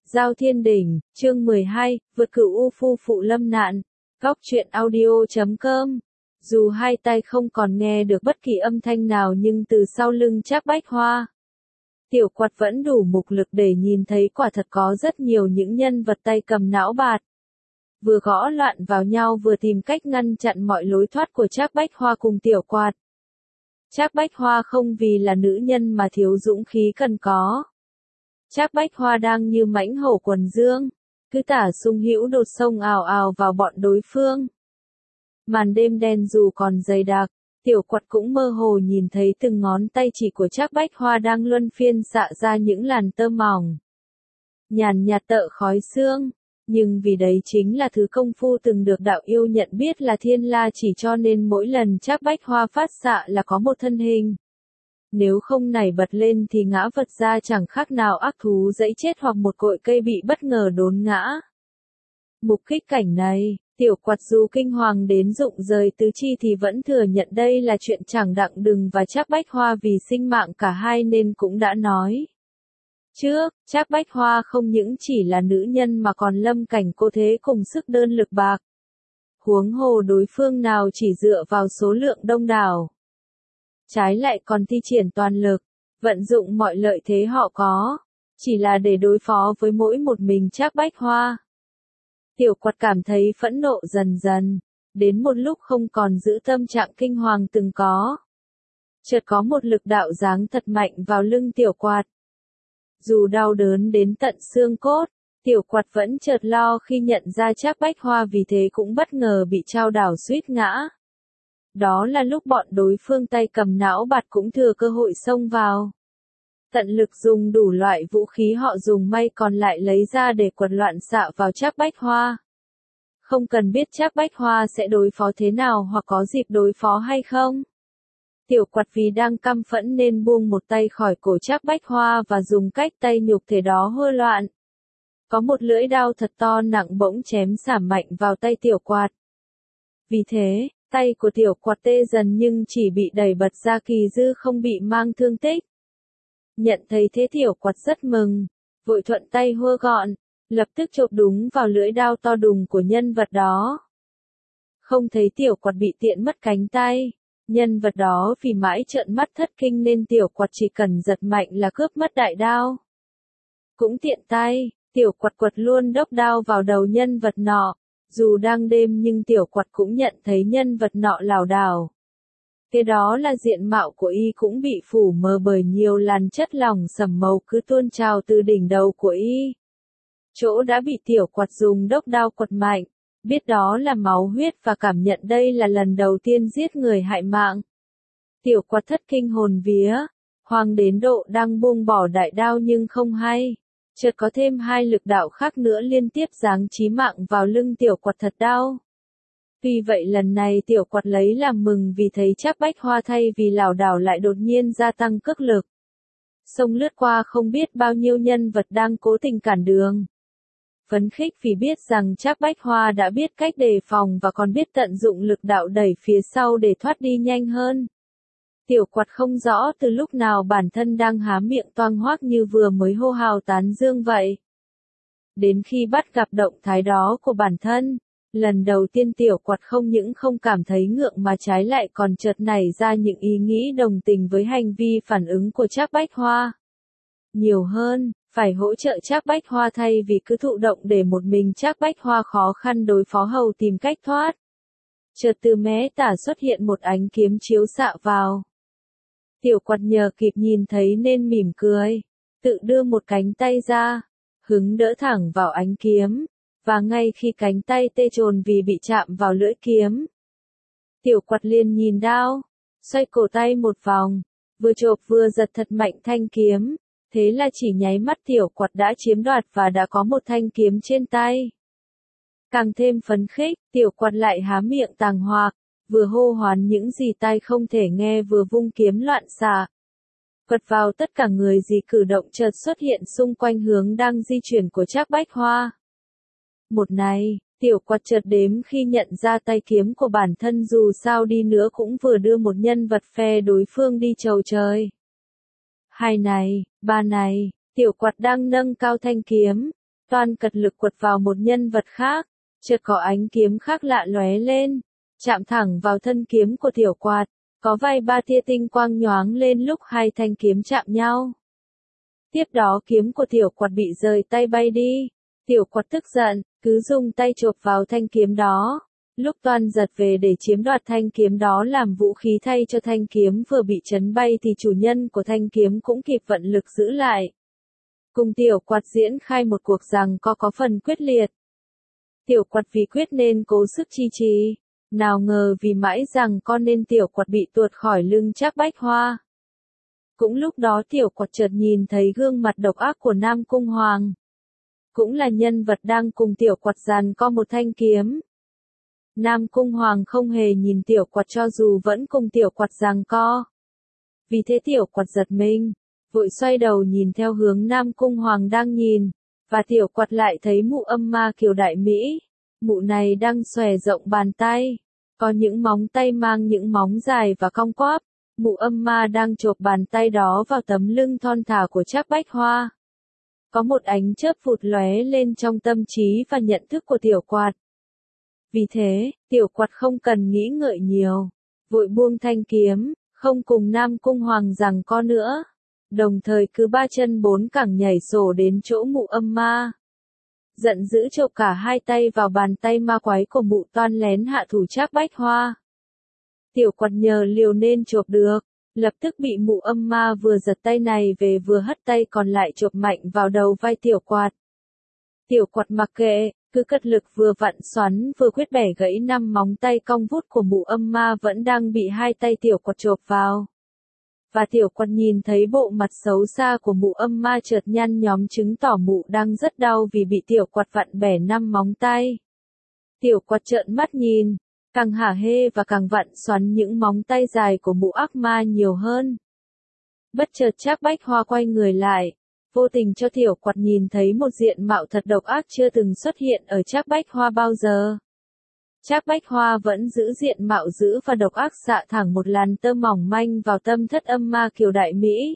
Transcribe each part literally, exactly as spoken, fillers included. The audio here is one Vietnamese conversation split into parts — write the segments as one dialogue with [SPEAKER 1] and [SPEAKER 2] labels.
[SPEAKER 1] Giao Thiên Đỉnh, chương mười hai, vượt cửu u phu phụ lâm nạn. Góc truyện audio chấm com. Dù hai tay không còn nghe được bất kỳ âm thanh nào nhưng từ sau lưng Trác Bách Hoa, Tiểu Quạt vẫn đủ mục lực để nhìn thấy quả thật có rất nhiều những nhân vật tay cầm não bạt. Vừa gõ loạn vào nhau vừa tìm cách ngăn chặn mọi lối thoát của Trác Bách Hoa cùng Tiểu Quạt. Trác Bách Hoa không vì là nữ nhân mà thiếu dũng khí cần có. Trác Bách Hoa đang như mãnh hổ quần dương, cứ tả sung hữu đột sông ào ào vào bọn đối phương. Màn đêm đen dù còn dày đặc, Tiểu Quạt cũng mơ hồ nhìn thấy từng ngón tay chỉ của Trác Bách Hoa đang luân phiên xạ ra những làn tơ mỏng, nhàn nhạt tợ khói xương. Nhưng vì đấy chính là thứ công phu từng được đạo yêu nhận biết là thiên la chỉ cho nên mỗi lần Trác Bách Hoa phát xạ là có một thân hình. Nếu không nảy bật lên thì ngã vật ra chẳng khác nào ác thú dẫy chết hoặc một cội cây bị bất ngờ đốn ngã. Mục kích cảnh này, Tiểu Quạt dù kinh hoàng đến rụng rời tứ chi thì vẫn thừa nhận đây là chuyện chẳng đặng đừng và Trác Bách Hoa vì sinh mạng cả hai nên cũng đã nói. Trước, Trác Bách Hoa không những chỉ là nữ nhân mà còn lâm cảnh cô thế cùng sức đơn lực bạc. Huống hồ đối phương nào chỉ dựa vào số lượng đông đảo, trái lại còn thi triển toàn lực, vận dụng mọi lợi thế họ có, chỉ là để đối phó với mỗi một mình Trác Bách Hoa. Tiểu Quạt cảm thấy phẫn nộ dần dần, đến một lúc không còn giữ tâm trạng kinh hoàng từng có. Chợt có một lực đạo giáng thật mạnh vào lưng Tiểu Quạt. Dù đau đớn đến tận xương cốt, Tiểu Quạt vẫn chợt lo khi nhận ra Trác Bách Hoa vì thế cũng bất ngờ bị trao đảo suýt ngã. Đó là lúc bọn đối phương tay cầm não bạt cũng thừa cơ hội xông vào. Tận lực dùng đủ loại vũ khí họ dùng may còn lại lấy ra để quật loạn xạ vào Trác Bách Hoa. Không cần biết Trác Bách Hoa sẽ đối phó thế nào hoặc có dịp đối phó hay không. Tiểu Quạt vì đang căm phẫn nên buông một tay khỏi cổ Trác Bách Hoa và dùng cách tay nhục thể đó hơ loạn. Có một lưỡi đao thật to nặng bỗng chém xảm mạnh vào tay Tiểu Quạt. Vì thế, tay của Tiểu Quạt tê dần nhưng chỉ bị đẩy bật ra kỳ dư không bị mang thương tích. Nhận thấy thế Tiểu Quạt rất mừng, vội thuận tay hua gọn, lập tức chộp đúng vào lưỡi đao to đùng của nhân vật đó. Không thấy Tiểu Quạt bị tiện mất cánh tay, nhân vật đó vì mãi trợn mắt thất kinh nên Tiểu Quạt chỉ cần giật mạnh là cướp mất đại đao. Cũng tiện tay, Tiểu Quạt quật luôn đốc đao vào đầu nhân vật nọ. Dù đang đêm nhưng Tiểu Quạt cũng nhận thấy nhân vật nọ lảo đảo. Kế đó là diện mạo của y cũng bị phủ mờ bởi nhiều làn chất lỏng sẫm màu cứ tuôn trào từ đỉnh đầu của y. Chỗ đã bị Tiểu Quạt dùng đốc đao quật mạnh, biết đó là máu huyết và cảm nhận đây là lần đầu tiên giết người hại mạng. Tiểu Quạt thất kinh hồn vía, hoang đến độ đang buông bỏ đại đao nhưng không hay. Chợt có thêm hai lực đạo khác nữa liên tiếp giáng chí mạng vào lưng Tiểu Quạt thật đau. Tuy vậy lần này Tiểu Quạt lấy làm mừng vì thấy Trác Bách Hoa thay vì lảo đảo lại đột nhiên gia tăng cước lực. Xông lướt qua không biết bao nhiêu nhân vật đang cố tình cản đường. Phấn khích vì biết rằng Trác Bách Hoa đã biết cách đề phòng và còn biết tận dụng lực đạo đẩy phía sau để thoát đi nhanh hơn. Tiểu Quạt không rõ từ lúc nào bản thân đang há miệng toang hoác như vừa mới hô hào tán dương vậy. Đến khi bắt gặp động thái đó của bản thân, lần đầu tiên Tiểu Quạt không những không cảm thấy ngượng mà trái lại còn chợt nảy ra những ý nghĩ đồng tình với hành vi phản ứng của Trác Bách Hoa. Nhiều hơn, phải hỗ trợ Trác Bách Hoa thay vì cứ thụ động để một mình Trác Bách Hoa khó khăn đối phó hầu tìm cách thoát. Chợt từ mé tả xuất hiện một ánh kiếm chiếu xạ vào. Tiểu Quạt nhờ kịp nhìn thấy nên mỉm cười, tự đưa một cánh tay ra, hứng đỡ thẳng vào ánh kiếm, và ngay khi cánh tay tê chồn vì bị chạm vào lưỡi kiếm, Tiểu Quạt liền nhìn đao, xoay cổ tay một vòng, vừa chộp vừa giật thật mạnh thanh kiếm, thế là chỉ nháy mắt Tiểu Quạt đã chiếm đoạt và đã có một thanh kiếm trên tay. Càng thêm phấn khích, Tiểu Quạt lại há miệng tàng hoặc, vừa hô hoán những gì tai không thể nghe vừa vung kiếm loạn xạ. Quật vào tất cả người gì cử động chợt xuất hiện xung quanh hướng đang di chuyển của Trác Bách Hoa. Một này, Tiểu Quạt chợt đếm khi nhận ra tay kiếm của bản thân dù sao đi nữa cũng vừa đưa một nhân vật phe đối phương đi chầu trời. Hai này, ba này, Tiểu Quạt đang nâng cao thanh kiếm, Toan cật lực quật vào một nhân vật khác, chợt có ánh kiếm khác lạ lóe lên, chạm thẳng vào thân kiếm của tiểu quạt, có vài ba tia tinh quang nhoáng lên lúc hai thanh kiếm chạm nhau. Tiếp đó kiếm của tiểu quạt bị rời tay bay đi, tiểu quạt tức giận, cứ dùng tay chộp vào thanh kiếm đó. Lúc Toan giật về để chiếm đoạt thanh kiếm đó làm vũ khí thay cho thanh kiếm vừa bị chấn bay thì chủ nhân của thanh kiếm cũng kịp vận lực giữ lại. Cùng tiểu quạt diễn khai một cuộc giằng co có phần quyết liệt. Tiểu quạt vì quyết nên cố sức chi trì, nào ngờ vì mãi giằng co nên tiểu quạt bị tuột khỏi lưng Trác Bách Hoa. Cũng lúc đó tiểu quạt chợt nhìn thấy gương mặt độc ác của Nam Cung Hoàng. Cũng là nhân vật đang cùng tiểu quạt giằng co một thanh kiếm. Nam Cung Hoàng không hề nhìn tiểu quạt cho dù vẫn cùng tiểu quạt giằng co. Vì thế tiểu quạt giật mình, vội xoay đầu nhìn theo hướng Nam Cung Hoàng đang nhìn, và tiểu quạt lại thấy mụ âm ma Kiều Đại Mỹ. Mụ này đang xòe rộng bàn tay, có những móng tay mang những móng dài và cong quắp. Mụ âm ma đang chộp bàn tay đó vào tấm lưng thon thả của Trác Bách Hoa. Có một ánh chớp vụt lóe lên trong tâm trí và nhận thức của tiểu quạt. Vì thế, tiểu quạt không cần nghĩ ngợi nhiều, vội buông thanh kiếm, không cùng Nam Cung Hoàng giằng co nữa. Đồng thời cứ ba chân bốn cẳng nhảy sổ đến chỗ mụ âm ma. Giận dữ chộp cả hai tay vào bàn tay ma quái của mụ Toan lén hạ thủ Trác Bách Hoa. Tiểu quạt nhờ liều nên chộp được, lập tức bị mụ âm ma vừa giật tay này về vừa hất tay còn lại chộp mạnh vào đầu vai tiểu quạt. Tiểu quạt mặc kệ, cứ cật lực vừa vặn xoắn vừa quyết bẻ gãy năm móng tay cong vút của mụ âm ma vẫn đang bị hai tay tiểu quạt chộp vào. Và tiểu quạt nhìn thấy bộ mặt xấu xa của mụ âm ma chợt nhăn nhóm chứng tỏ mụ đang rất đau vì bị tiểu quạt vặn bẻ năm móng tay. Tiểu quạt trợn mắt nhìn, càng hả hê và càng vặn xoắn những móng tay dài của mụ ác ma nhiều hơn. Bất chợt Trác Bách Hoa quay người lại, vô tình cho tiểu quạt nhìn thấy một diện mạo thật độc ác chưa từng xuất hiện ở Trác Bách Hoa bao giờ. Trác Bách Hoa vẫn giữ diện mạo dữ và độc ác xạ thẳng một làn tơ mỏng manh vào tâm thất âm ma Kiều Đại Mỹ.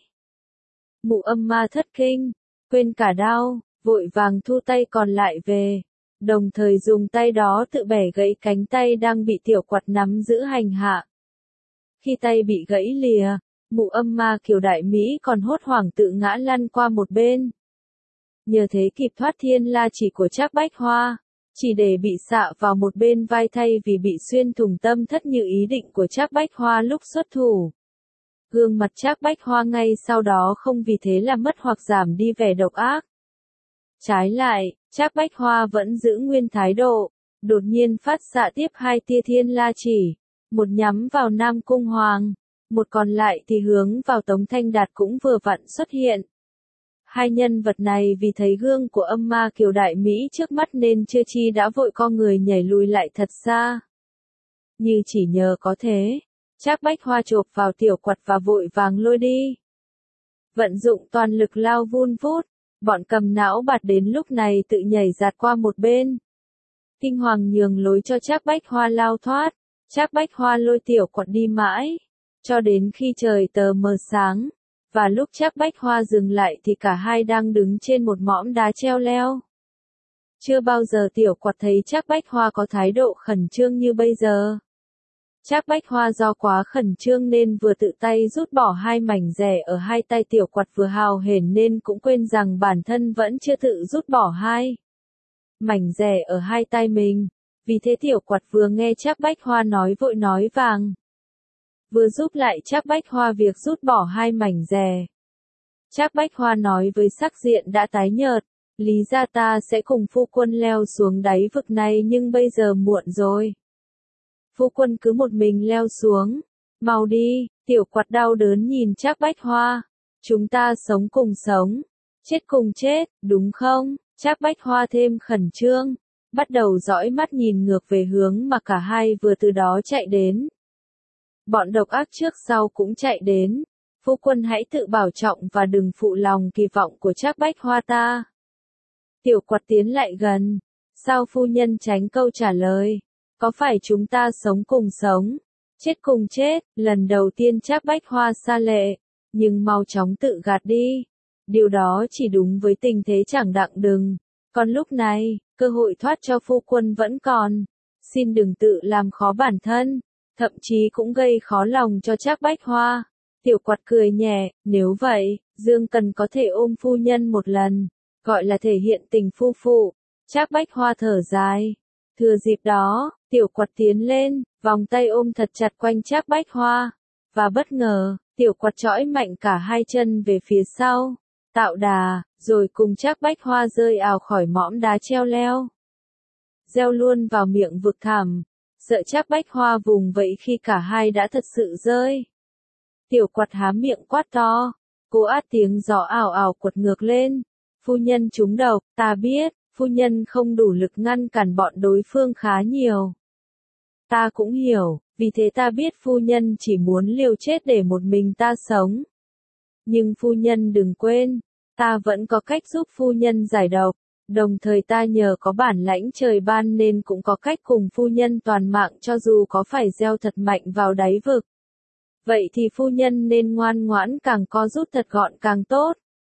[SPEAKER 1] Mụ âm ma thất kinh, quên cả đau, vội vàng thu tay còn lại về, đồng thời dùng tay đó tự bẻ gãy cánh tay đang bị tiểu quạt nắm giữ hành hạ. Khi tay bị gãy lìa, mụ âm ma Kiều Đại Mỹ còn hốt hoảng tự ngã lăn qua một bên. Nhờ thế kịp thoát thiên la chỉ của Trác Bách Hoa, chỉ để bị xạ vào một bên vai thay vì bị xuyên thủng tâm thất như ý định của Trác Bách Hoa lúc xuất thủ. Gương mặt Trác Bách Hoa ngay sau đó không vì thế là mất hoặc giảm đi vẻ độc ác. Trái lại, Trác Bách Hoa vẫn giữ nguyên thái độ, đột nhiên phát xạ tiếp hai tia thiên la chỉ, một nhắm vào Nam Cung Hoàng, một còn lại thì hướng vào Tống Thanh Đạt cũng vừa vặn xuất hiện. Hai nhân vật này vì thấy gương của âm ma Kiều Đại Mỹ trước mắt nên chưa chi đã vội co người nhảy lùi lại thật xa. Như chỉ nhờ có thế, Trác Bách Hoa chộp vào tiểu quạt và vội vàng lôi đi. Vận dụng toàn lực lao vun vút, bọn cầm não bạt đến lúc này tự nhảy giạt qua một bên. Kinh hoàng nhường lối cho Trác Bách Hoa lao thoát, Trác Bách Hoa lôi tiểu quạt đi mãi, cho đến khi trời tờ mờ sáng. Và lúc Trác Bách Hoa dừng lại thì cả hai đang đứng trên một mỏm đá treo leo. Chưa bao giờ tiểu quạt thấy Trác Bách Hoa có thái độ khẩn trương như bây giờ. Trác Bách Hoa do quá khẩn trương nên vừa tự tay rút bỏ hai mảnh rẻ ở hai tay tiểu quạt vừa hào hển nên cũng quên rằng bản thân vẫn chưa tự rút bỏ hai mảnh rẻ ở hai tay mình. Vì thế tiểu quạt vừa nghe Trác Bách Hoa nói vội nói vàng. Vừa giúp lại Trác Bách Hoa việc rút bỏ hai mảnh rẻ. Trác Bách Hoa nói với sắc diện đã tái nhợt, lý ra ta sẽ cùng phu quân leo xuống đáy vực này nhưng bây giờ muộn rồi. Phu quân cứ một mình leo xuống, mau đi, tiểu quạt đau đớn nhìn Trác Bách Hoa. Chúng ta sống cùng sống, chết cùng chết, đúng không? Trác Bách Hoa thêm khẩn trương, bắt đầu dõi mắt nhìn ngược về hướng mà cả hai vừa từ đó chạy đến. Bọn độc ác trước sau cũng chạy đến. Phu quân hãy tự bảo trọng và đừng phụ lòng kỳ vọng của Trác Bách Hoa ta. Tiểu quạt tiến lại gần. Sao phu nhân tránh câu trả lời? Có phải chúng ta sống cùng sống, chết cùng chết? Lần đầu tiên Trác Bách Hoa xa lệ, nhưng mau chóng tự gạt đi. Điều đó chỉ đúng với tình thế chẳng đặng đừng. Còn lúc này, cơ hội thoát cho phu quân vẫn còn. Xin đừng tự làm khó bản thân, thậm chí cũng gây khó lòng cho Trác Bách Hoa. Tiểu Quạt cười nhẹ, nếu vậy, Dương Cần có thể ôm phu nhân một lần, gọi là thể hiện tình phu phụ. Trác Bách Hoa thở dài. Thừa dịp đó, Tiểu Quạt tiến lên, vòng tay ôm thật chặt quanh Trác Bách Hoa. Và bất ngờ, Tiểu Quạt chõi mạnh cả hai chân về phía sau, tạo đà, rồi cùng Trác Bách Hoa rơi ào khỏi mõm đá treo leo. Gieo luôn vào miệng vực thẳm, sợ Trác Bách Hoa vùng vẫy khi cả hai đã thật sự rơi. Tiểu Quạt há miệng quát to, cố át tiếng gió ảo ảo quật ngược lên. Phu nhân trúng độc, ta biết, phu nhân không đủ lực ngăn cản bọn đối phương khá nhiều. Ta cũng hiểu, vì thế ta biết phu nhân chỉ muốn liều chết để một mình ta sống. Nhưng phu nhân đừng quên, ta vẫn có cách giúp phu nhân giải độc, đồng thời ta nhờ có bản lãnh trời ban nên cũng có cách cùng phu nhân toàn mạng cho dù có phải gieo thật mạnh vào đáy vực. Vậy thì phu nhân nên ngoan ngoãn càng co rút thật gọn càng tốt.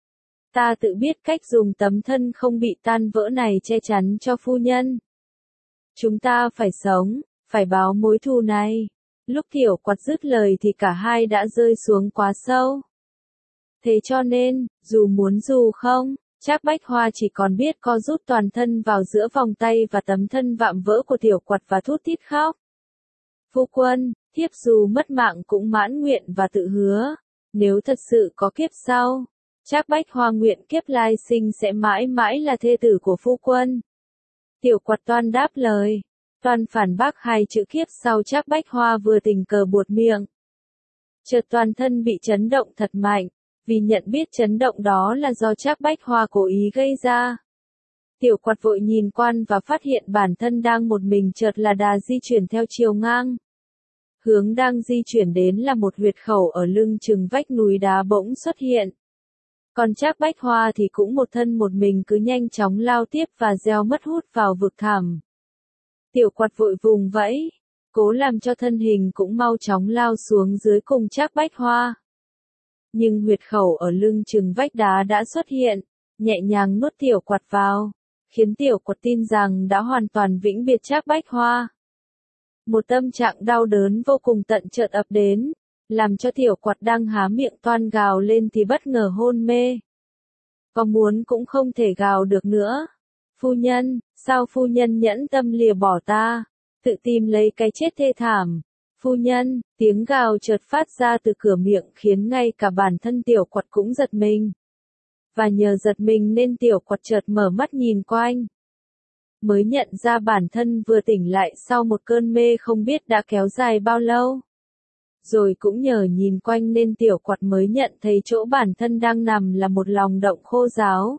[SPEAKER 1] Ta tự biết cách dùng tấm thân không bị tan vỡ này che chắn cho phu nhân. Chúng ta phải sống, phải báo mối thù này. Lúc Tiểu Quạt dứt lời thì cả hai đã rơi xuống quá sâu. Thế cho nên, dù muốn dù không, Trác Bách Hoa chỉ còn biết co rút toàn thân vào giữa vòng tay và tấm thân vạm vỡ của Tiểu Quạt và thút thít khóc. Phu quân, thiếp dù mất mạng cũng mãn nguyện và tự hứa, nếu thật sự có kiếp sau, Trác Bách Hoa nguyện kiếp lai sinh sẽ mãi mãi là thê tử của phu quân. Tiểu Quạt toan đáp lời, toan phản bác hai chữ kiếp sau. Trác Bách Hoa vừa tình cờ buột miệng, chợt toàn thân bị chấn động thật mạnh, vì nhận biết chấn động đó là do Trác Bách Hoa cố ý gây ra. Tiểu Quạt vội nhìn quan và phát hiện bản thân đang một mình, chợt là đà di chuyển theo chiều ngang. Hướng đang di chuyển đến là một huyệt khẩu ở lưng chừng vách núi đá bỗng xuất hiện. Còn Trác Bách Hoa thì cũng một thân một mình cứ nhanh chóng lao tiếp và gieo mất hút vào vực thẳm. Tiểu Quạt vội vùng vẫy, cố làm cho thân hình cũng mau chóng lao xuống dưới cùng Trác Bách Hoa. Nhưng huyệt khẩu ở lưng chừng vách đá đã xuất hiện, nhẹ nhàng nuốt Tiểu Quạt vào, khiến Tiểu Quạt tin rằng đã hoàn toàn vĩnh biệt Trác Bách Hoa. Một tâm trạng đau đớn vô cùng tận chợt ập đến, làm cho Tiểu Quạt đang há miệng toan gào lên thì bất ngờ hôn mê. Có muốn cũng không thể gào được nữa. Phu nhân, sao phu nhân nhẫn tâm lìa bỏ ta, tự tìm lấy cái chết thê thảm. Phu nhân, tiếng gào chợt phát ra từ cửa miệng khiến ngay cả bản thân Tiểu Quạt cũng giật mình. Và nhờ giật mình nên Tiểu Quạt chợt mở mắt nhìn quanh. Mới nhận ra bản thân vừa tỉnh lại sau một cơn mê không biết đã kéo dài bao lâu. Rồi cũng nhờ nhìn quanh nên Tiểu Quạt mới nhận thấy chỗ bản thân đang nằm là một lòng động khô ráo.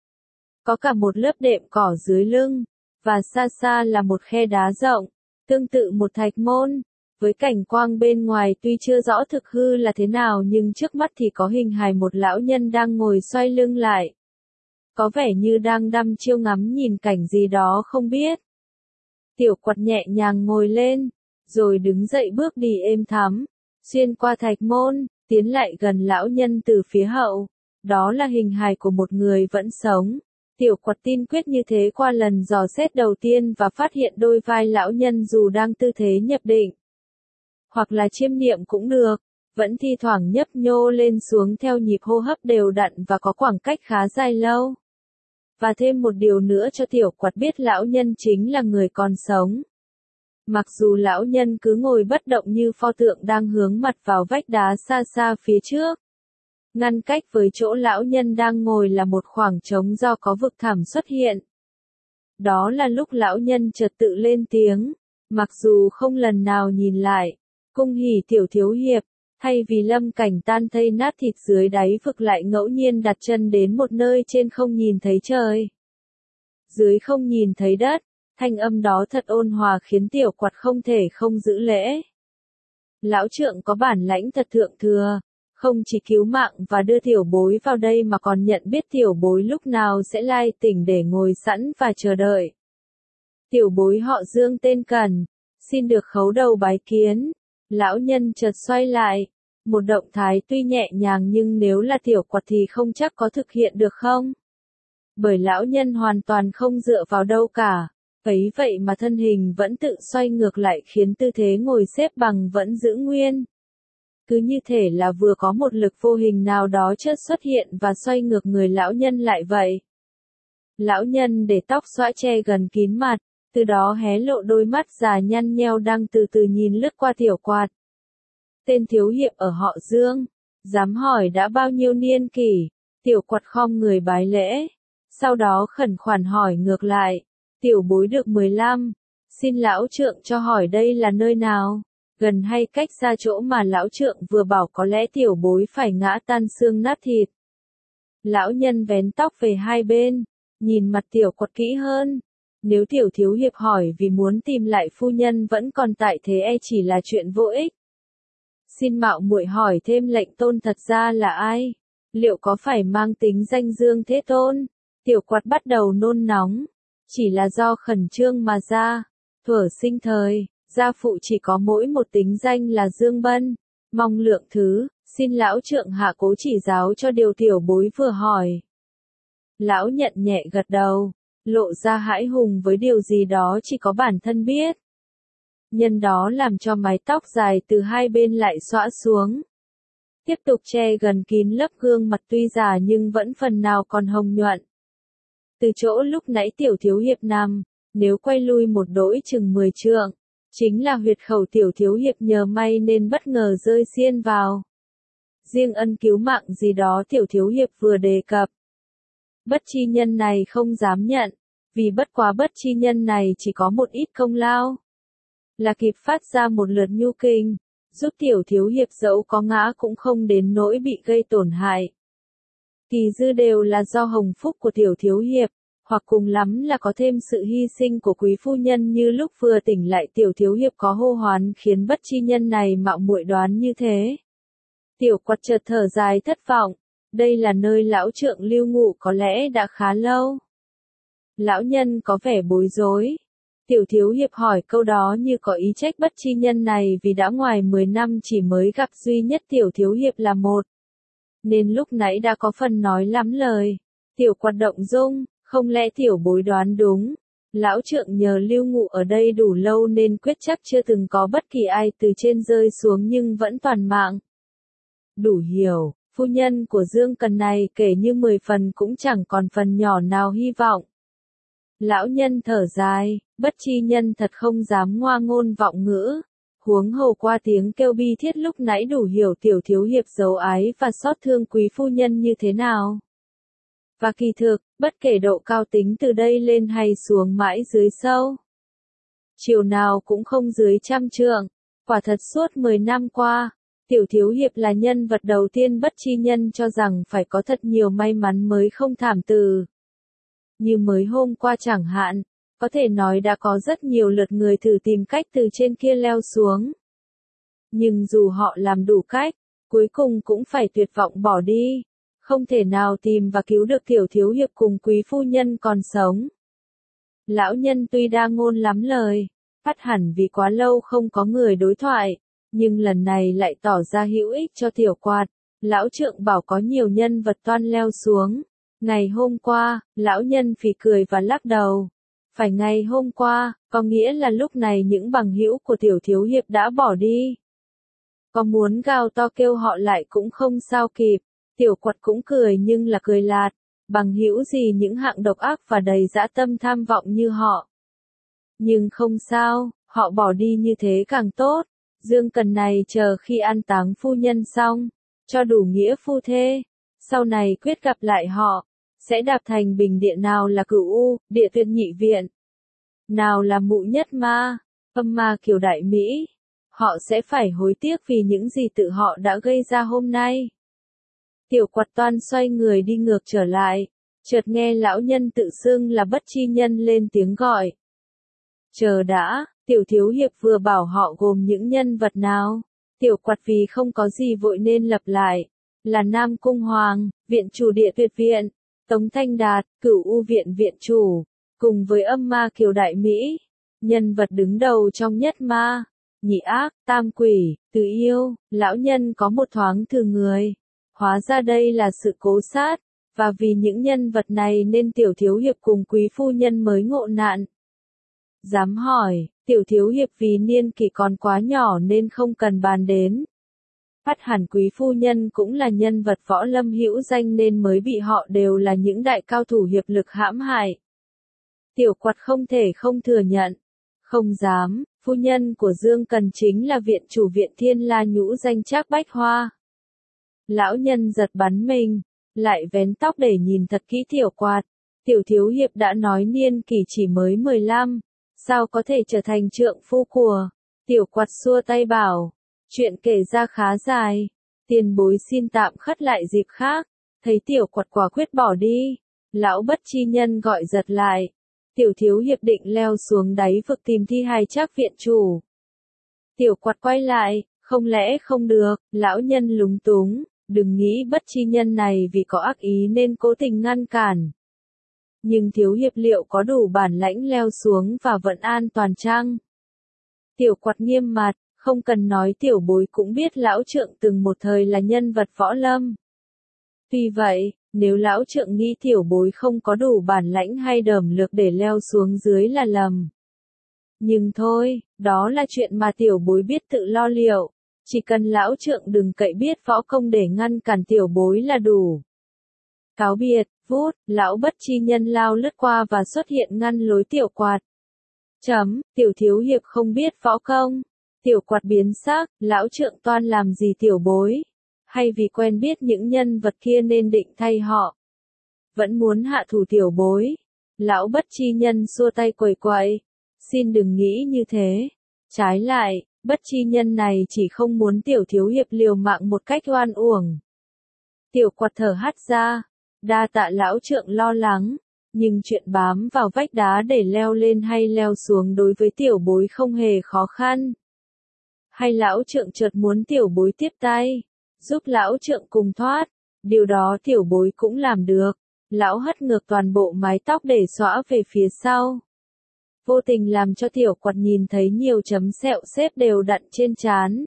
[SPEAKER 1] Có cả một lớp đệm cỏ dưới lưng, và xa xa là một khe đá rộng, tương tự một thạch môn. Với cảnh quang bên ngoài tuy chưa rõ thực hư là thế nào nhưng trước mắt thì có hình hài một lão nhân đang ngồi xoay lưng lại. Có vẻ như đang đăm chiêu ngắm nhìn cảnh gì đó không biết. Tiểu Quạt nhẹ nhàng ngồi lên, rồi đứng dậy bước đi êm thắm, xuyên qua thạch môn, tiến lại gần lão nhân từ phía hậu. Đó là hình hài của một người vẫn sống. Tiểu Quạt tin quyết như thế qua lần dò xét đầu tiên và phát hiện đôi vai lão nhân dù đang tư thế nhập định, hoặc là chiêm niệm cũng được, vẫn thi thoảng nhấp nhô lên xuống theo nhịp hô hấp đều đặn và có khoảng cách khá dài lâu. Và thêm một điều nữa cho Tiểu Quạt biết lão nhân chính là người còn sống. Mặc dù lão nhân cứ ngồi bất động như pho tượng đang hướng mặt vào vách đá xa xa phía trước. Ngăn cách với chỗ lão nhân đang ngồi là một khoảng trống do có vực thẳm xuất hiện. Đó là lúc lão nhân chợt tự lên tiếng, mặc dù không lần nào nhìn lại. Cung hỉ Tiểu thiếu hiệp, thay vì lâm cảnh tan thây nát thịt dưới đáy vực lại ngẫu nhiên đặt chân đến một nơi trên không nhìn thấy trời, dưới không nhìn thấy đất. Thanh âm đó thật ôn hòa khiến Tiểu Quạt không thể không giữ lễ. Lão trượng có bản lãnh thật thượng thừa, không chỉ cứu mạng và đưa tiểu bối vào đây mà còn nhận biết tiểu bối lúc nào sẽ lai tỉnh để ngồi sẵn và chờ đợi. Tiểu bối họ Dương tên Cần, xin được khấu đầu bái kiến. Lão nhân chợt xoay lại, một động thái tuy nhẹ nhàng nhưng nếu là Tiểu Quạt thì không chắc có thực hiện được không. Bởi lão nhân hoàn toàn không dựa vào đâu cả. Ấy vậy mà thân hình vẫn tự xoay ngược lại khiến tư thế ngồi xếp bằng vẫn giữ nguyên. Cứ như thể là vừa có một lực vô hình nào đó chợt xuất hiện và xoay ngược người lão nhân lại vậy. Lão nhân để tóc xõa che gần kín mặt, từ đó hé lộ đôi mắt già nhăn nheo đang từ từ nhìn lướt qua Tiểu Quạt. Tên thiếu hiệp ở họ Dương, dám hỏi đã bao nhiêu niên kỷ? Tiểu Quạt khom người bái lễ, sau đó khẩn khoản hỏi ngược lại, tiểu bối được mười lăm, xin lão trượng cho hỏi đây là nơi nào, gần hay cách xa chỗ mà lão trượng vừa bảo có lẽ tiểu bối phải ngã tan xương nát thịt. Lão nhân vén tóc về hai bên, nhìn mặt Tiểu Quạt kỹ hơn. Nếu tiểu thiếu hiệp hỏi vì muốn tìm lại phu nhân vẫn còn tại thế e chỉ là chuyện vô ích. Xin mạo muội hỏi thêm lệnh tôn thật ra là ai? Liệu có phải mang tính danh Dương Thế Tôn? Tiểu Quạt bắt đầu nôn nóng. Chỉ là do khẩn trương mà ra. Thuở sinh thời, gia phụ chỉ có mỗi một tính danh là Dương Bân. Mong lượng thứ, xin lão trượng hạ cố chỉ giáo cho điều tiểu bối vừa hỏi. Lão nhận nhẹ gật đầu, lộ ra hãi hùng với điều gì đó chỉ có bản thân biết. Nhân đó làm cho mái tóc dài từ hai bên lại xõa xuống. Tiếp tục che gần kín lớp gương mặt tuy già nhưng vẫn phần nào còn hồng nhuận. Từ chỗ lúc nãy tiểu thiếu hiệp nằm, nếu quay lui một đỗi chừng mười trượng, chính là huyệt khẩu tiểu thiếu hiệp nhờ may nên bất ngờ rơi xiên vào. Riêng ân cứu mạng gì đó tiểu thiếu hiệp vừa đề cập. Bất chi nhân này không dám nhận, vì bất quá bất chi nhân này chỉ có một ít công lao. Là kịp phát ra một lượt nhu kinh, giúp tiểu thiếu hiệp dẫu có ngã cũng không đến nỗi bị gây tổn hại. Kỳ dư đều là do hồng phúc của tiểu thiếu hiệp, hoặc cùng lắm là có thêm sự hy sinh của quý phu nhân như lúc vừa tỉnh lại tiểu thiếu hiệp có hô hoán khiến bất chi nhân này mạo muội đoán như thế. Tiểu Quạt chợt thở dài thất vọng, đây là nơi lão trượng lưu ngụ có lẽ đã khá lâu. Lão nhân có vẻ bối rối. Tiểu thiếu hiệp hỏi câu đó như có ý trách bất chi nhân này vì đã ngoài mười năm chỉ mới gặp duy nhất tiểu thiếu hiệp là một. Nên lúc nãy đã có phần nói lắm lời. Tiểu Quạt động dung, không lẽ tiểu bối đoán đúng. Lão trượng nhờ lưu ngụ ở đây đủ lâu nên quyết chắc chưa từng có bất kỳ ai từ trên rơi xuống nhưng vẫn toàn mạng. Đủ hiểu, phu nhân của Dương Cần này kể như mười phần cũng chẳng còn phần nhỏ nào hy vọng. Lão nhân thở dài, bất chi nhân thật không dám ngoa ngôn vọng ngữ. Huống hồ qua tiếng kêu bi thiết lúc nãy đủ hiểu tiểu thiếu hiệp dấu ái và xót thương quý phu nhân như thế nào. Và kỳ thực, bất kể độ cao tính từ đây lên hay xuống mãi dưới sâu. Chiều nào cũng không dưới trăm trượng, quả thật suốt mười năm qua, tiểu thiếu hiệp là nhân vật đầu tiên bất chi nhân cho rằng phải có thật nhiều may mắn mới không thảm từ. Như mới hôm qua chẳng hạn, có thể nói đã có rất nhiều lượt người thử tìm cách từ trên kia leo xuống. Nhưng dù họ làm đủ cách, cuối cùng cũng phải tuyệt vọng bỏ đi, không thể nào tìm và cứu được tiểu thiếu hiệp cùng quý phu nhân còn sống. Lão nhân tuy đa ngôn lắm lời, phát hẳn vì quá lâu không có người đối thoại, nhưng lần này lại tỏ ra hữu ích cho Tiểu Quạt. Lão trượng bảo có nhiều nhân vật toan leo xuống. Ngày hôm qua, lão nhân phì cười và lắc đầu. Phải ngày hôm qua, có nghĩa là lúc này những bằng hữu của tiểu thiếu hiệp đã bỏ đi. Có muốn gào to kêu họ lại cũng không sao kịp. Tiểu Quạt cũng cười nhưng là cười lạt. Bằng hữu gì những hạng độc ác và đầy dã tâm tham vọng như họ. Nhưng không sao, họ bỏ đi như thế càng tốt. Dương Cần này chờ khi an táng phu nhân xong, cho đủ nghĩa phu thê. Sau này quyết gặp lại họ, sẽ đạp thành bình địa nào là Cửu U, địa tuyệt nhị viện. Nào là Mụ Nhất Ma, Âm Ma Kiều Đại Mỹ. Họ sẽ phải hối tiếc vì những gì tự họ đã gây ra hôm nay. Tiểu Quạt toan xoay người đi ngược trở lại, chợt nghe lão nhân tự xưng là bất chi nhân lên tiếng gọi. Chờ đã, tiểu thiếu hiệp vừa bảo họ gồm những nhân vật nào? Tiểu Quạt vì không có gì vội nên lặp lại. Là Nam Cung Hoàng, viện chủ địa tuyệt viện, Tống Thanh Đạt, Cửu U viện viện chủ, cùng với Âm Ma Kiều Đại Mỹ. Nhân vật đứng đầu trong Nhất Ma, Nhị Ác, Tam Quỷ, Tứ Yêu. Lão nhân có một thoáng thử người. Hóa ra đây là sự cố sát, Và vì những nhân vật này nên tiểu thiếu hiệp cùng quý phu nhân mới ngộ nạn. Dám hỏi, tiểu thiếu hiệp vì niên kỷ còn quá nhỏ nên không cần bàn đến. Ắt hẳn quý phu nhân cũng là nhân vật võ lâm hữu danh nên mới bị họ đều là những đại cao thủ hiệp lực hãm hại. Tiểu Quạt không thể không thừa nhận. Không dám, phu nhân của Dương Cần chính là viện chủ viện Thiên La nhũ danh Trác Bách Hoa. Lão nhân giật bắn mình, lại vén tóc để nhìn thật kỹ Tiểu Quạt. Tiểu thiếu hiệp đã nói niên kỷ chỉ mới mười lăm, sao có thể trở thành trượng phu của. Tiểu Quạt xua tay bảo, chuyện kể ra khá dài, tiền bối xin tạm khất lại dịp khác. Thấy Tiểu Quạt quả quyết bỏ đi, lão bất chi nhân gọi giật lại. Tiểu thiếu hiệp định leo xuống đáy vực tìm thi hài Trác viện chủ. Tiểu Quạt quay lại, không lẽ không được, lão nhân lúng túng, đừng nghĩ bất chi nhân này vì có ác ý nên cố tình ngăn cản. Nhưng thiếu hiệp liệu có đủ bản lãnh leo xuống và vẫn an toàn chăng? Tiểu Quạt nghiêm mặt, không cần nói tiểu bối cũng biết lão trượng từng một thời là nhân vật võ lâm. Tuy vậy, nếu lão trượng nghĩ tiểu bối không có đủ bản lãnh hay đẩm lược để leo xuống dưới là lầm. Nhưng thôi, đó là chuyện mà tiểu bối biết tự lo liệu. Chỉ cần lão trượng đừng cậy biết võ công để ngăn cản tiểu bối là đủ. Cáo biệt, vút, lão bất chi nhân lao lướt qua và xuất hiện ngăn lối Tiểu Quạt. Chấm, tiểu thiếu hiệp không biết võ công. Tiểu Quạt biến sắc, lão trượng toan làm gì tiểu bối? Hay vì quen biết những nhân vật kia nên định thay họ? Vẫn muốn hạ thủ tiểu bối? Lão bất chi nhân xua tay quẩy quậy. Xin đừng nghĩ như thế. Trái lại, bất chi nhân này chỉ không muốn tiểu thiếu hiệp liều mạng một cách oan uổng. Tiểu Quạt thở hắt ra. Đa tạ lão trượng lo lắng. Nhưng chuyện bám vào vách đá để leo lên hay leo xuống đối với tiểu bối không hề khó khăn. Hay lão trượng chợt muốn tiểu bối tiếp tay, giúp lão trượng cùng thoát, điều đó tiểu bối cũng làm được. Lão hất ngược toàn bộ mái tóc để xõa về phía sau. Vô tình làm cho Tiểu Quạt nhìn thấy nhiều chấm sẹo xếp đều đặn trên trán.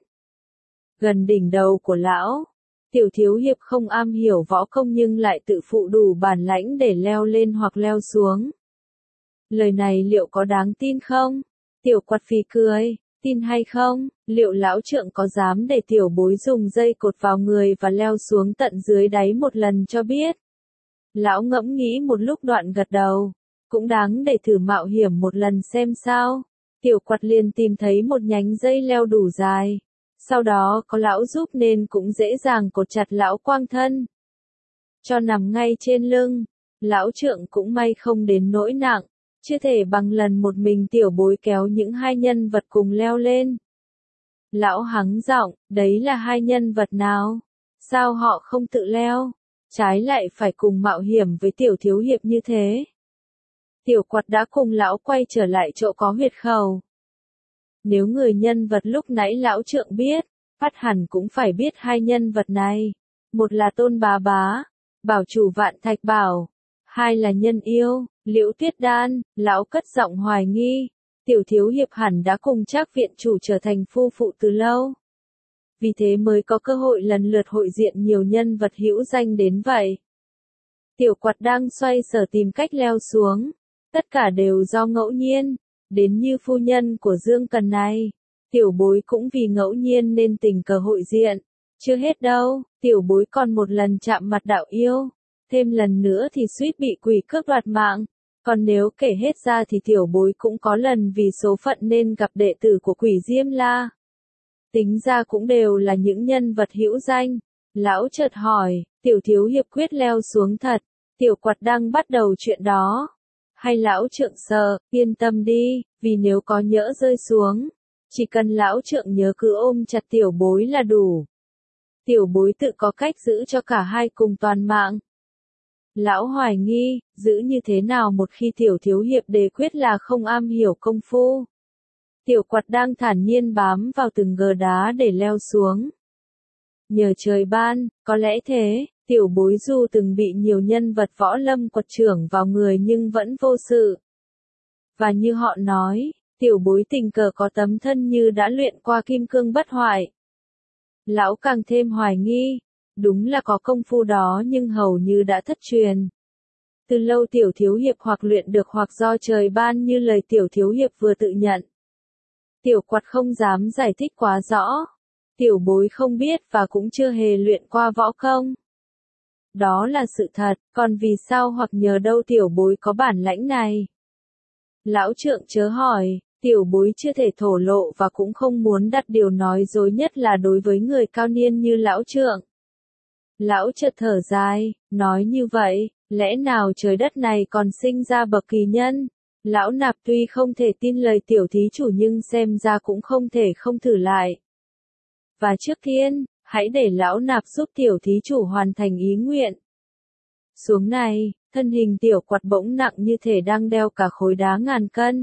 [SPEAKER 1] Gần đỉnh đầu của lão, tiểu thiếu hiệp không am hiểu võ công nhưng lại tự phụ đủ bản lãnh để leo lên hoặc leo xuống. Lời này liệu có đáng tin không? Tiểu Quạt phì cười, tin hay không, liệu lão trượng có dám để tiểu bối dùng dây cột vào người và leo xuống tận dưới đáy một lần cho biết? Lão ngẫm nghĩ một lúc đoạn gật đầu, cũng đáng để thử mạo hiểm một lần xem sao. Tiểu Quạt liền tìm thấy một nhánh dây leo đủ dài. Sau đó có lão giúp nên cũng dễ dàng cột chặt lão quang thân. Cho nằm ngay trên lưng, lão trượng cũng may không đến nỗi nặng, chưa thể bằng lần một mình tiểu bối kéo những hai nhân vật cùng leo lên. Lão hắng giọng, đấy là hai nhân vật nào? Sao họ không tự leo? Trái lại phải cùng mạo hiểm với tiểu thiếu hiệp như thế. Tiểu Quạt đã cùng lão quay trở lại chỗ có huyệt khẩu. Nếu người nhân vật lúc nãy lão trượng biết, ắt hẳn cũng phải biết hai nhân vật này. Một là Tôn Bá Bá, bảo chủ Vạn Thạch Bảo. Hai là Nhân Yêu, Liễu Tuyết Đan. Lão cất giọng hoài nghi. Tiểu thiếu hiệp hẳn đã cùng Trác viện chủ trở thành phu phụ từ lâu. Vì thế mới có cơ hội lần lượt hội diện nhiều nhân vật hữu danh đến vậy. Tiểu Quạt đang xoay sở tìm cách leo xuống. Tất cả đều do ngẫu nhiên. Đến như phu nhân của Dương Cần này, tiểu bối cũng vì ngẫu nhiên nên tình cờ hội diện. Chưa hết đâu, tiểu bối còn một lần chạm mặt đạo yêu, thêm lần nữa thì suýt bị quỷ cướp đoạt mạng. Còn nếu kể hết ra thì tiểu bối cũng có lần vì số phận nên gặp đệ tử của quỷ Diêm La. Tính ra cũng đều là những nhân vật hữu danh. Lão chợt hỏi, tiểu thiếu hiệp quyết leo xuống thật? Tiểu Quạt đang bắt đầu chuyện đó. Hay lão trượng sợ, yên tâm đi, vì nếu có nhỡ rơi xuống, chỉ cần lão trượng nhớ cứ ôm chặt tiểu bối là đủ. Tiểu bối tự có cách giữ cho cả hai cùng toàn mạng. Lão hoài nghi, giữ như thế nào một khi tiểu thiếu hiệp đề quyết là không am hiểu công phu. Tiểu Quạt đang thản nhiên bám vào từng gờ đá để leo xuống. Nhờ trời ban, có lẽ thế. Tiểu bối dù từng bị nhiều nhân vật võ lâm quật chưởng vào người nhưng vẫn vô sự. Và như họ nói, tiểu bối tình cờ có tấm thân như đã luyện qua kim cương bất hoại. Lão càng thêm hoài nghi, Đúng là có công phu đó nhưng hầu như đã thất truyền. Từ lâu tiểu thiếu hiệp hoặc luyện được hoặc do trời ban như lời tiểu thiếu hiệp vừa tự nhận. Tiểu Quạt không dám giải thích quá rõ. Tiểu bối không biết và cũng chưa hề luyện qua võ công. Đó là sự thật, còn vì sao hoặc nhờ đâu tiểu bối có bản lãnh này? Lão trượng chớ hỏi, tiểu bối chưa thể thổ lộ và cũng không muốn đặt điều nói dối, nhất là đối với người cao niên như lão trượng. Lão chợt thở dài, nói như vậy, lẽ nào trời đất này còn sinh ra bậc kỳ nhân? Lão Nạp tuy không thể tin lời tiểu thí chủ nhưng xem ra cũng không thể không thử lại. Và trước tiên, hãy để lão Nạp giúp tiểu thí chủ hoàn thành ý nguyện. Xuống này, thân hình tiểu Quạt bỗng nặng như thể đang đeo cả khối đá ngàn cân.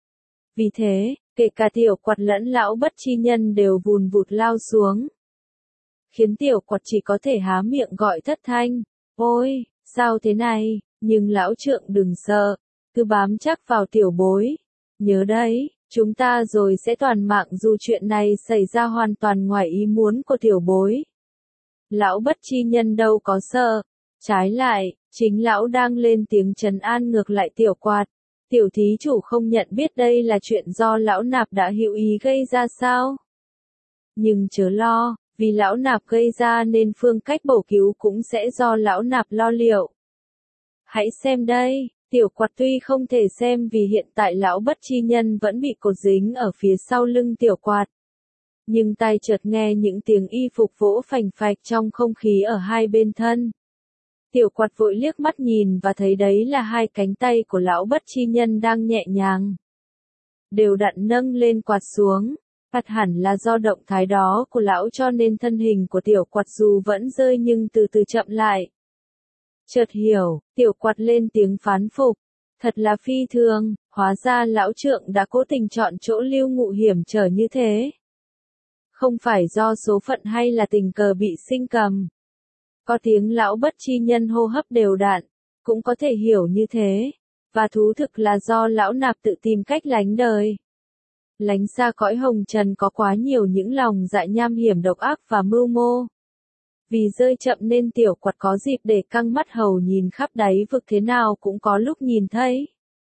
[SPEAKER 1] Vì thế, kể cả tiểu Quạt lẫn lão Bất Chi Nhân đều vùn vụt lao xuống. Khiến tiểu Quạt chỉ có thể há miệng gọi thất thanh, ôi, sao thế này, nhưng lão trượng đừng sợ, cứ bám chắc vào tiểu bối. Nhớ đấy, chúng ta rồi sẽ toàn mạng dù chuyện này xảy ra hoàn toàn ngoài ý muốn của tiểu bối. Lão Bất Chi Nhân đâu có sợ, trái lại, chính lão đang lên tiếng trấn an ngược lại tiểu Quạt. Tiểu thí chủ không nhận biết đây là chuyện do lão Nạp đã hữu ý gây ra sao? Nhưng chớ lo, vì lão Nạp gây ra nên phương cách bổ cứu cũng sẽ do lão Nạp lo liệu. Hãy xem đây, tiểu Quạt tuy không thể xem vì hiện tại lão Bất Chi Nhân vẫn bị cột dính ở phía sau lưng tiểu Quạt. Nhưng tai chợt nghe những tiếng y phục vỗ phành phạch trong không khí ở hai bên thân. Tiểu Quạt vội liếc mắt nhìn và thấy đấy là hai cánh tay của lão Bất Chi Nhân đang nhẹ nhàng đều đặn nâng lên quạt xuống. Thật hẳn là do động thái đó của lão cho nên thân hình của tiểu Quạt dù vẫn rơi nhưng từ từ chậm lại. Chợt hiểu, tiểu Quạt lên tiếng phán phục. Thật là phi thường, hóa ra lão trượng đã cố tình chọn chỗ lưu ngụ hiểm trở như thế. Không phải do số phận hay là tình cờ bị sinh cầm. Có tiếng lão Bất Chi Nhân hô hấp đều đặn, cũng có thể hiểu như thế. Và thú thực là do lão Nạp tự tìm cách lánh đời. Lánh xa cõi hồng trần có quá nhiều những lòng dạ nham hiểm độc ác và mưu mô. Vì rơi chậm nên tiểu Quạt có dịp để căng mắt hầu nhìn khắp đáy vực thế nào cũng có lúc nhìn thấy.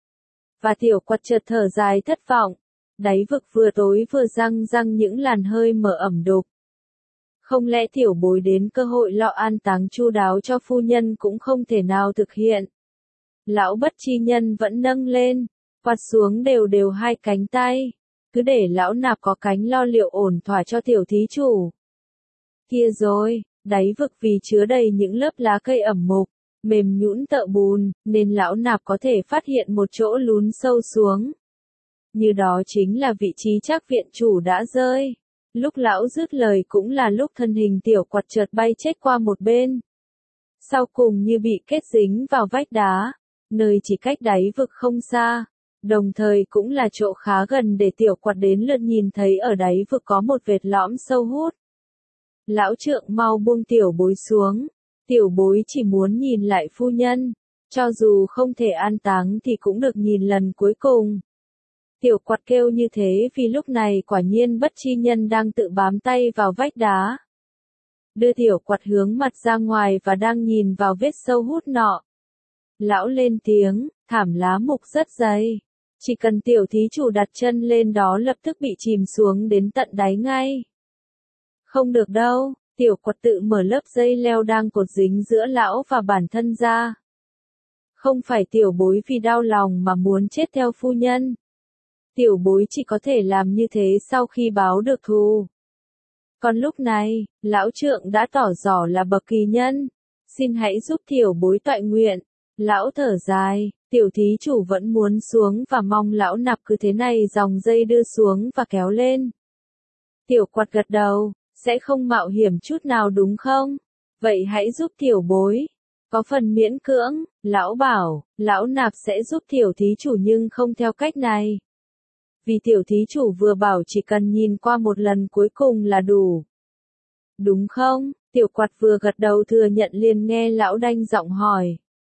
[SPEAKER 1] Và tiểu Quạt chợt thở dài thất vọng. Đáy vực vừa tối vừa răng răng những làn hơi mở ẩm đục. Không lẽ tiểu bối đến cơ hội lo an táng chu đáo cho phu nhân cũng không thể nào thực hiện. Lão Bất Chi Nhân vẫn nâng lên, quạt xuống đều đều hai cánh tay. Cứ để lão Nạp có cánh lo liệu ổn thỏa cho tiểu thí chủ. Kia rồi, đáy vực vì chứa đầy những lớp lá cây ẩm mục, mềm nhũn tợ bùn, nên lão Nạp có thể phát hiện một chỗ lún sâu xuống. Như đó chính là vị trí Trác viện chủ đã rơi. Lúc lão dứt lời cũng là lúc thân hình tiểu Quạt chợt bay chết qua một bên. Sau cùng như bị kết dính vào vách đá, nơi chỉ cách đáy vực không xa. Đồng thời cũng là chỗ khá gần để tiểu Quạt đến lượt nhìn thấy ở đáy vực có một vệt lõm sâu hút. Lão trượng mau buông tiểu bối xuống. Tiểu bối chỉ muốn nhìn lại phu nhân. Cho dù không thể an táng thì cũng được nhìn lần cuối cùng. Tiểu Quạt kêu như thế vì lúc này quả nhiên Bất Chi Nhân đang tự bám tay vào vách đá. Đưa tiểu Quạt hướng mặt ra ngoài và đang nhìn vào vết sâu hút nọ. Lão lên tiếng, thảm lá mục rất dày. Chỉ cần tiểu thí chủ đặt chân lên đó lập tức bị chìm xuống đến tận đáy ngay. Không được đâu, tiểu Quạt tự mở lớp dây leo đang cột dính giữa lão và bản thân ra. Không phải tiểu bối vì đau lòng mà muốn chết theo phu nhân. Tiểu bối chỉ có thể làm như thế sau khi báo được thù. Còn lúc này, lão trượng đã tỏ rõ là bậc kỳ nhân. Xin hãy giúp tiểu bối toại nguyện. Lão thở dài, tiểu thí chủ vẫn muốn xuống và mong lão Nạp cứ thế này dòng dây đưa xuống và kéo lên. Tiểu Quạt gật đầu, sẽ không mạo hiểm chút nào đúng không? Vậy hãy giúp tiểu bối. Có phần miễn cưỡng, lão bảo, lão Nạp sẽ giúp tiểu thí chủ nhưng không theo cách này. Vì tiểu thí chủ vừa bảo chỉ cần nhìn qua một lần cuối cùng là đủ. Đúng không? Tiểu Quạt vừa gật đầu thừa nhận liền nghe lão đanh giọng hỏi.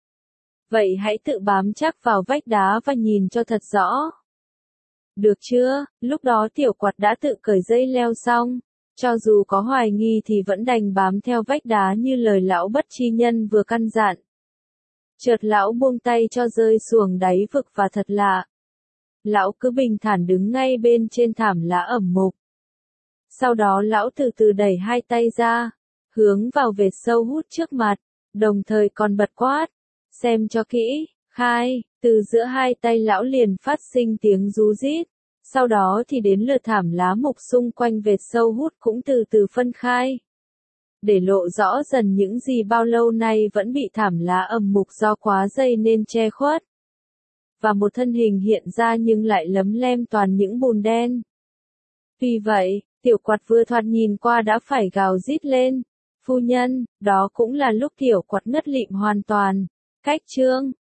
[SPEAKER 1] Vậy hãy tự bám chắc vào vách đá và nhìn cho thật rõ. Được chưa? Lúc đó tiểu Quạt đã tự cởi dây leo xong. Cho dù có hoài nghi thì vẫn đành bám theo vách đá như lời lão bất chi nhân vừa căn dặn. Chợt lão buông tay cho rơi xuồng đáy vực và thật lạ. Lão cứ bình thản đứng ngay bên trên thảm lá ẩm mục. Sau đó lão từ từ đẩy hai tay ra, hướng vào vệt sâu hút trước mặt, đồng thời còn bật quát. Xem cho kỹ, khai, từ giữa hai tay lão liền phát sinh tiếng rú rít. Sau đó thì đến lượt thảm lá mục xung quanh vệt sâu hút cũng từ từ phân khai. Để lộ rõ dần những gì bao lâu nay vẫn bị thảm lá ẩm mục do quá dày nên che khuất. Và một thân hình hiện ra nhưng lại lấm lem toàn những bùn đen. Vì vậy, tiểu quạt vừa thoạt nhìn qua đã phải gào rít lên. Phu nhân, đó cũng là lúc tiểu quạt ngất lịm hoàn toàn. Cách chương